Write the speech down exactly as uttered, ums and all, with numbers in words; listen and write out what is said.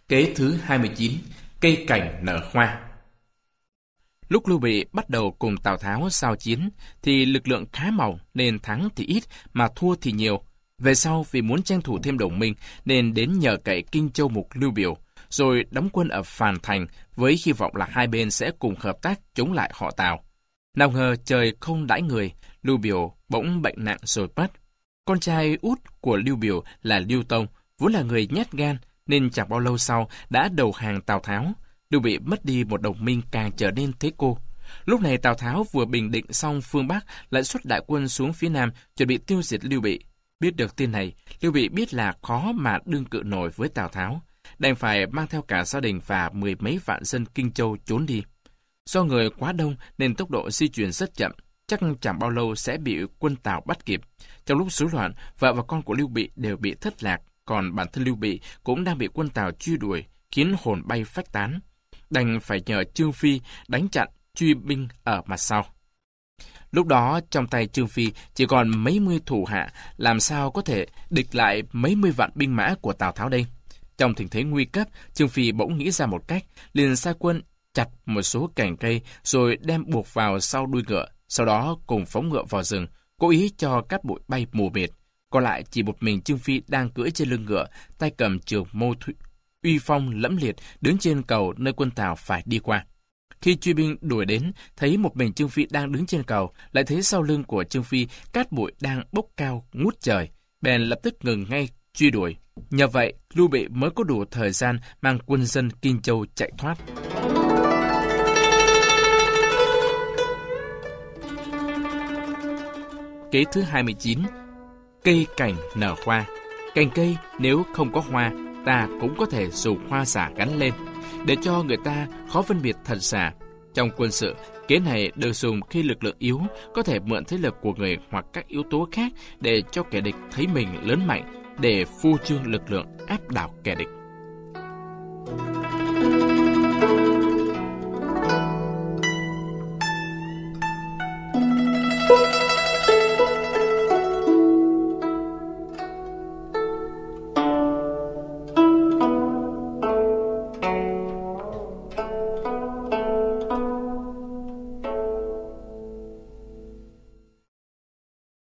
Kế thứ hai mươi chín. Cây cảnh nở hoa. Lúc Lưu Bị bắt đầu cùng Tào Tháo giao chiến, thì lực lượng khá mỏng nên thắng thì ít mà thua thì nhiều. Về sau vì muốn tranh thủ thêm đồng minh nên đến nhờ cậy Kinh Châu Mục Lưu Biểu, rồi đóng quân ở Phàn Thành với hy vọng là hai bên sẽ cùng hợp tác chống lại họ Tào. Nào ngờ trời không đãi người, Lưu Biểu bỗng bệnh nặng rồi mất. Con trai út của Lưu Biểu là Lưu Tông, vốn là người nhát gan nên chẳng bao lâu sau đã đầu hàng Tào Tháo. Lưu Bị mất đi một đồng minh càng trở nên thế cô. Lúc này Tào Tháo vừa bình định xong phương Bắc, lại xuất đại quân xuống phía Nam chuẩn bị tiêu diệt Lưu Bị. Biết được tin này, Lưu Bị biết là khó mà đương cự nổi với Tào Tháo, đành phải mang theo cả gia đình và mười mấy vạn dân Kinh Châu trốn đi. Do người quá đông nên tốc độ di chuyển rất chậm, chắc chẳng bao lâu sẽ bị quân Tào bắt kịp. Trong lúc rối loạn, vợ và con của Lưu Bị đều bị thất lạc, còn bản thân Lưu Bị cũng đang bị quân Tào truy đuổi, khiến hồn bay phách tán. Đành phải nhờ Trương Phi đánh chặn truy binh ở mặt sau. Lúc đó trong tay Trương Phi chỉ còn mấy mươi thủ hạ, làm sao có thể địch lại mấy mươi vạn binh mã của Tào Tháo đây? Trong tình thế nguy cấp, Trương Phi bỗng nghĩ ra một cách, liền sai quân chặt một số cành cây rồi đem buộc vào sau đuôi ngựa, sau đó cùng phóng ngựa vào rừng, cố ý cho cát bụi bay mù mịt. Còn lại chỉ một mình Trương Phi đang cưỡi trên lưng ngựa, tay cầm trường mâu thủy, uy phong lẫm liệt, đứng trên cầu nơi quân Tào phải đi qua. Khi truy binh đuổi đến, thấy một mình Trương Phi đang đứng trên cầu, lại thấy sau lưng của Trương Phi cát bụi đang bốc cao ngút trời, bèn lập tức ngừng ngay truy đuổi. Nhờ vậy, Lưu Bị mới có đủ thời gian mang quân dân Kinh Châu chạy thoát. Kế thứ hai mươi chín. Cây cảnh nở hoa. Cành cây nếu không có hoa, ta cũng có thể dùng hoa giả gắn lên, để cho người ta khó phân biệt thật giả. Trong quân sự, kế này được dùng khi lực lượng yếu có thể mượn thế lực của người hoặc các yếu tố khác để cho kẻ địch thấy mình lớn mạnh, để phô trương lực lượng áp đảo kẻ địch.